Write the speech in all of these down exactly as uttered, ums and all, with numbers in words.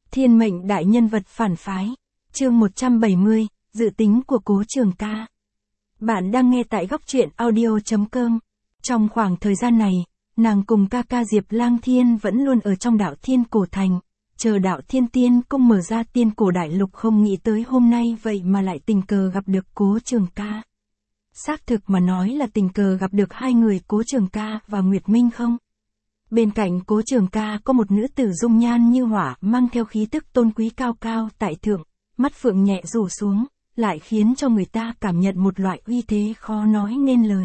Thiên mệnh đại nhân vật phản phái. Chương một trăm bảy mươi, dự tính của Cố Trường Ca. Bạn đang nghe tại góc truyện audio chấm com. Trong khoảng thời gian này, nàng cùng ca ca Diệp Lang Thiên vẫn luôn ở trong đạo Thiên Cổ Thành, chờ đạo Thiên Tiên Cung mở ra Tiên Cổ Đại Lục, không nghĩ tới hôm nay vậy mà lại tình cờ gặp được Cố Trường Ca. Xác thực mà nói là tình cờ gặp được hai người Cố Trường Ca và Nguyệt Minh không? Bên cạnh Cố Trường Ca có một nữ tử dung nhan như hỏa, mang theo khí tức tôn quý cao cao tại thượng, mắt phượng nhẹ rủ xuống, lại khiến cho người ta cảm nhận một loại uy thế khó nói nên lời.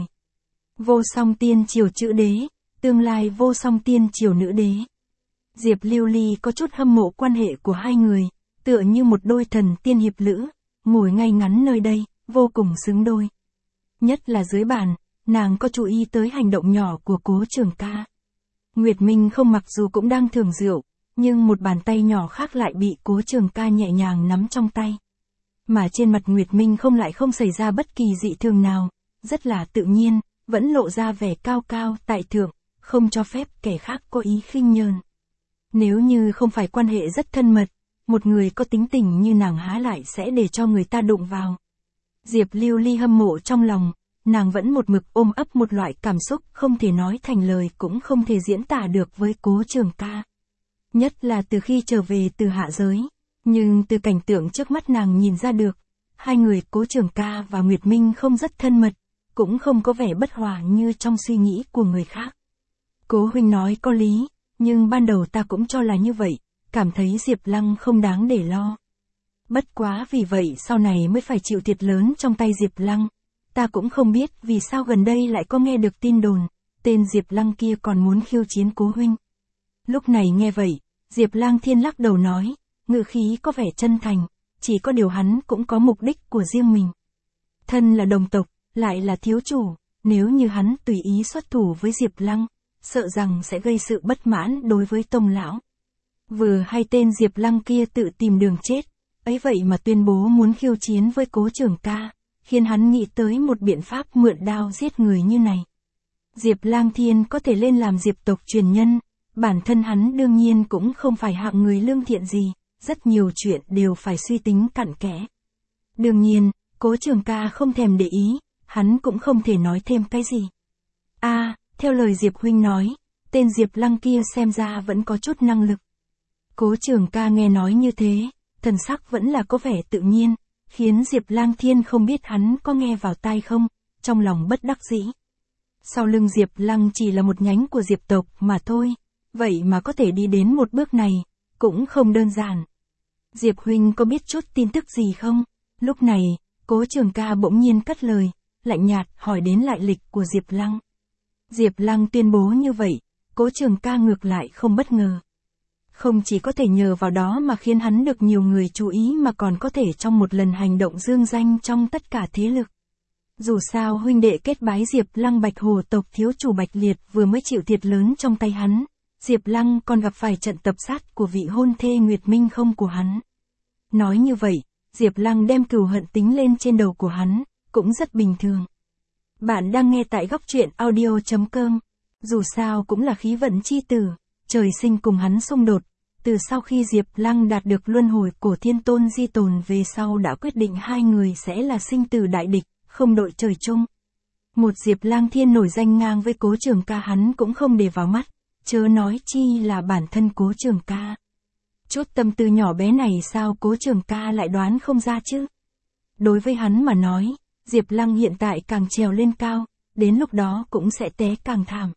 Vô song tiên triều chữ đế, tương lai vô song tiên triều nữ đế. Diệp Lưu Ly có chút hâm mộ quan hệ của hai người, tựa như một đôi thần tiên hiệp lữ, ngồi ngay ngắn nơi đây, vô cùng xứng đôi. Nhất là dưới bàn, nàng có chú ý tới hành động nhỏ của Cố Trường Ca. Nguyệt Minh không mặc dù cũng đang thưởng rượu, nhưng một bàn tay nhỏ khác lại bị Cố Trường Ca nhẹ nhàng nắm trong tay. Mà trên mặt Nguyệt Minh không lại không xảy ra bất kỳ dị thường nào, rất là tự nhiên, vẫn lộ ra vẻ cao cao tại thượng, không cho phép kẻ khác có ý khinh nhờn. Nếu như không phải quan hệ rất thân mật, một người có tính tình như nàng há lại sẽ để cho người ta đụng vào. Diệp Lưu Ly hâm mộ trong lòng, nàng vẫn một mực ôm ấp một loại cảm xúc không thể nói thành lời, cũng không thể diễn tả được với Cố Trường Ca. Nhất là từ khi trở về từ hạ giới, nhưng từ cảnh tượng trước mắt nàng nhìn ra được, hai người Cố Trường Ca và Nguyệt Minh không rất thân mật, cũng không có vẻ bất hòa như trong suy nghĩ của người khác. Cố huynh nói có lý, nhưng ban đầu ta cũng cho là như vậy, cảm thấy Diệp Lăng không đáng để lo. Bất quá vì vậy sau này mới phải chịu thiệt lớn trong tay Diệp Lăng. Ta cũng không biết vì sao gần đây lại có nghe được tin đồn, tên Diệp Lăng kia còn muốn khiêu chiến Cố huynh. Lúc này nghe vậy, Diệp Lang Thiên lắc đầu nói, ngữ khí có vẻ chân thành, chỉ có điều hắn cũng có mục đích của riêng mình. Thân là đồng tộc, lại là thiếu chủ, nếu như hắn tùy ý xuất thủ với Diệp Lăng, sợ rằng sẽ gây sự bất mãn đối với tông lão. Vừa hay tên Diệp Lăng kia tự tìm đường chết, ấy vậy mà tuyên bố muốn khiêu chiến với Cố Trường Ca, khiến hắn nghĩ tới một biện pháp mượn đao giết người như này. Diệp Lang Thiên có thể lên làm Diệp tộc truyền nhân, bản thân hắn đương nhiên cũng không phải hạng người lương thiện gì, rất nhiều chuyện đều phải suy tính cặn kẽ. Đương nhiên, Cố Trường Ca không thèm để ý, hắn cũng không thể nói thêm cái gì. A, à, theo lời Diệp huynh nói, tên Diệp Lăng kia xem ra vẫn có chút năng lực. Cố Trường Ca nghe nói như thế, thần sắc vẫn là có vẻ tự nhiên, khiến Diệp Lang Thiên không biết hắn có nghe vào tai không, trong lòng bất đắc dĩ. Sau lưng Diệp Lăng chỉ là một nhánh của Diệp tộc mà thôi, vậy mà có thể đi đến một bước này, cũng không đơn giản. Diệp huynh có biết chút tin tức gì không? Lúc này, Cố Trường Ca bỗng nhiên cất lời, lạnh nhạt hỏi đến lại lịch của Diệp Lăng. Diệp Lăng tuyên bố như vậy, Cố Trường Ca ngược lại không bất ngờ. Không chỉ có thể nhờ vào đó mà khiến hắn được nhiều người chú ý, mà còn có thể trong một lần hành động dương danh trong tất cả thế lực. Dù sao huynh đệ kết bái Diệp Lăng Bạch Hồ tộc thiếu chủ Bạch Liệt vừa mới chịu thiệt lớn trong tay hắn, Diệp Lăng còn gặp phải trận tập sát của vị hôn thê Nguyệt Minh không của hắn. Nói như vậy, Diệp Lăng đem cừu hận tính lên trên đầu của hắn, cũng rất bình thường. Bạn đang nghe tại góc truyện audio chấm com. Dù sao cũng là khí vận chi tử, trời sinh cùng hắn xung đột. Từ sau khi Diệp Lăng đạt được luân hồi cổ thiên tôn di tồn về sau đã quyết định hai người sẽ là sinh tử đại địch, không đội trời chung. Một Diệp Lang Thiên nổi danh ngang với Cố Trường Ca hắn cũng không để vào mắt, chớ nói chi là bản thân Cố Trường Ca. Chút tâm tư nhỏ bé này sao Cố Trường Ca lại đoán không ra chứ? Đối với hắn mà nói, Diệp Lăng hiện tại càng trèo lên cao, đến lúc đó cũng sẽ té càng thảm.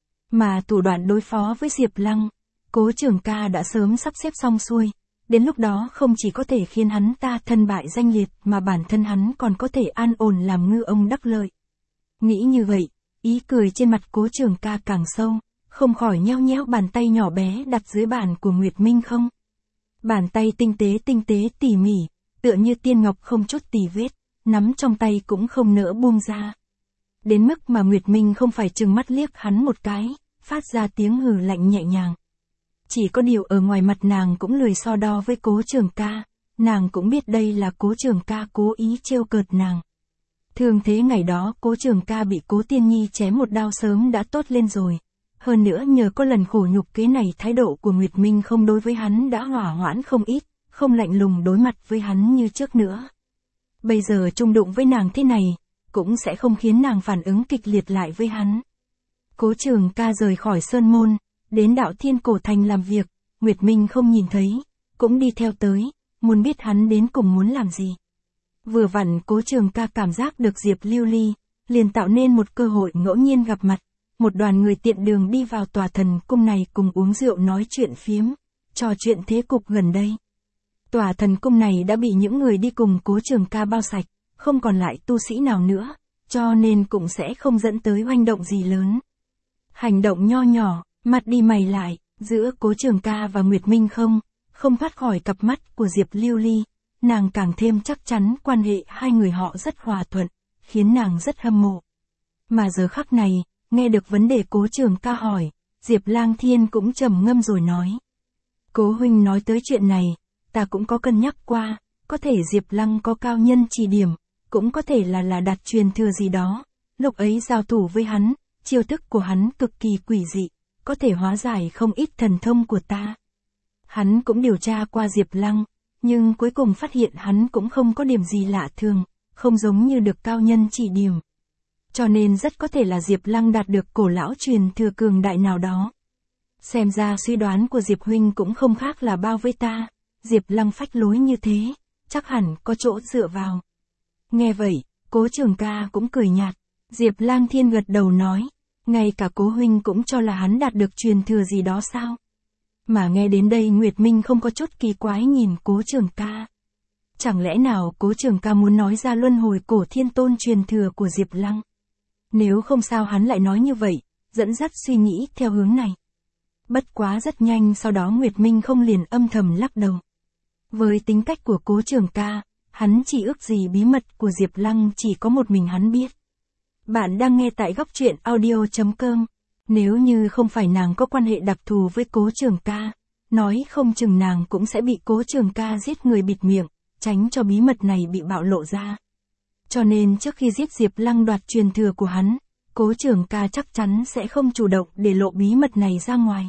Mà thủ đoạn đối phó với Diệp Lăng, Cố Trường Ca đã sớm sắp xếp xong xuôi, đến lúc đó không chỉ có thể khiến hắn ta thân bại danh liệt mà bản thân hắn còn có thể an ổn làm ngư ông đắc lợi. Nghĩ như vậy, ý cười trên mặt Cố Trường Ca càng sâu, không khỏi nheo nhéo bàn tay nhỏ bé đặt dưới bàn của Nguyệt Minh không. Bàn tay tinh tế tinh tế tỉ mỉ, tựa như tiên ngọc không chút tì vết, nắm trong tay cũng không nỡ buông ra. Đến mức mà Nguyệt Minh không phải trừng mắt liếc hắn một cái, phát ra tiếng hừ lạnh nhẹ nhàng. Chỉ có điều ở ngoài mặt nàng cũng lười so đo với Cố Trường Ca, nàng cũng biết đây là Cố Trường Ca cố ý trêu cợt nàng. Thường thế ngày đó Cố Trường Ca bị Cố Tiên Nhi chém một đao sớm đã tốt lên rồi, Hơn nữa nhờ có lần khổ nhục kế này thái độ của Nguyệt Minh không đối với hắn đã hỏa hoãn không ít, không lạnh lùng đối mặt với hắn như trước nữa. Bây giờ chung đụng với nàng thế này, cũng sẽ không khiến nàng phản ứng kịch liệt lại với hắn. Cố Trường Ca rời khỏi Sơn Môn, đến Đạo Thiên Cổ Thành làm việc, Nguyệt Minh không nhìn thấy, cũng đi theo tới, muốn biết hắn đến cùng muốn làm gì. Vừa vặn Cố Trường Ca cảm giác được Diệp Lưu Ly, liền tạo nên một cơ hội ngẫu nhiên gặp mặt, một đoàn người tiện đường đi vào tòa thần cung này cùng uống rượu nói chuyện phiếm, trò chuyện thế cục gần đây. Tòa thần cung này đã bị những người đi cùng Cố Trường Ca bao sạch, không còn lại tu sĩ nào nữa, cho nên cũng sẽ không dẫn tới hoành động gì lớn. Hành động nho nhỏ, mặt đi mày lại, giữa Cố Trường Ca và Nguyệt Minh không, không thoát khỏi cặp mắt của Diệp Lưu Ly, nàng càng thêm chắc chắn quan hệ hai người họ rất hòa thuận, khiến nàng rất hâm mộ. Mà giờ khắc này, nghe được vấn đề Cố Trường Ca hỏi, Diệp Lang Thiên cũng trầm ngâm rồi nói. Cố huynh nói tới chuyện này, ta cũng có cân nhắc qua, có thể Diệp Lăng có cao nhân chỉ điểm, cũng có thể là là đặt truyền thừa gì đó, lúc ấy giao thủ với hắn, chiêu thức của hắn cực kỳ quỷ dị, có thể hóa giải không ít thần thông của ta. Hắn cũng điều tra qua Diệp Lăng, nhưng cuối cùng phát hiện hắn cũng không có điểm gì lạ thường, không giống như được cao nhân chỉ điểm. Cho nên rất có thể là Diệp Lăng đạt được cổ lão truyền thừa cường đại nào đó. Xem ra suy đoán của Diệp huynh cũng không khác là bao với ta, Diệp Lăng phách lối như thế, chắc hẳn có chỗ dựa vào. Nghe vậy, Cố Trường Ca cũng cười nhạt, Diệp Lang Thiên gật đầu nói, ngay cả Cố huynh cũng cho là hắn đạt được truyền thừa gì đó sao? Mà nghe đến đây Nguyệt Minh không có chút kỳ quái nhìn Cố Trường Ca. Chẳng lẽ nào Cố Trường Ca muốn nói ra luân hồi cổ thiên tôn truyền thừa của Diệp Lăng? Nếu không sao hắn lại nói như vậy, dẫn dắt suy nghĩ theo hướng này. Bất quá rất nhanh sau đó Nguyệt Minh không liền âm thầm lắc đầu. Với tính cách của Cố Trường Ca, hắn chỉ ước gì bí mật của Diệp Lăng chỉ có một mình hắn biết. Bạn đang nghe tại góc truyện audio chấm com. Nếu như không phải nàng có quan hệ đặc thù với Cố Trường Ca, nói không chừng nàng cũng sẽ bị Cố Trường Ca giết người bịt miệng, tránh cho bí mật này bị bạo lộ ra. Cho nên trước khi giết Diệp Lăng đoạt truyền thừa của hắn, Cố Trường Ca chắc chắn sẽ không chủ động để lộ bí mật này ra ngoài.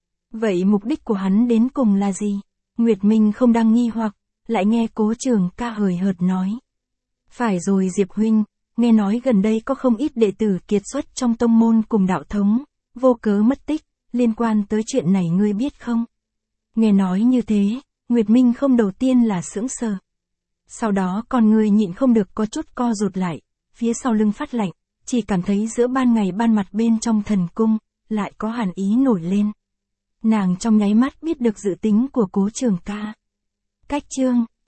Vậy mục đích của hắn đến cùng là gì? Nguyệt Minh không đang nghi hoặc, lại nghe Cố Trường Ca hời hợt nói. Phải rồi Diệp huynh, nghe nói gần đây có không ít đệ tử kiệt xuất trong tông môn cùng đạo thống, vô cớ mất tích, liên quan tới chuyện này ngươi biết không? Nghe nói như thế, Nguyệt Minh không đầu tiên là sững sờ. Sau đó con người nhịn không được có chút co rụt lại, phía sau lưng phát lạnh, chỉ cảm thấy giữa ban ngày ban mặt bên trong thần cung, lại có hàn ý nổi lên. Nàng trong nháy mắt biết được dự tính của Cố Trường Ca. Cách chương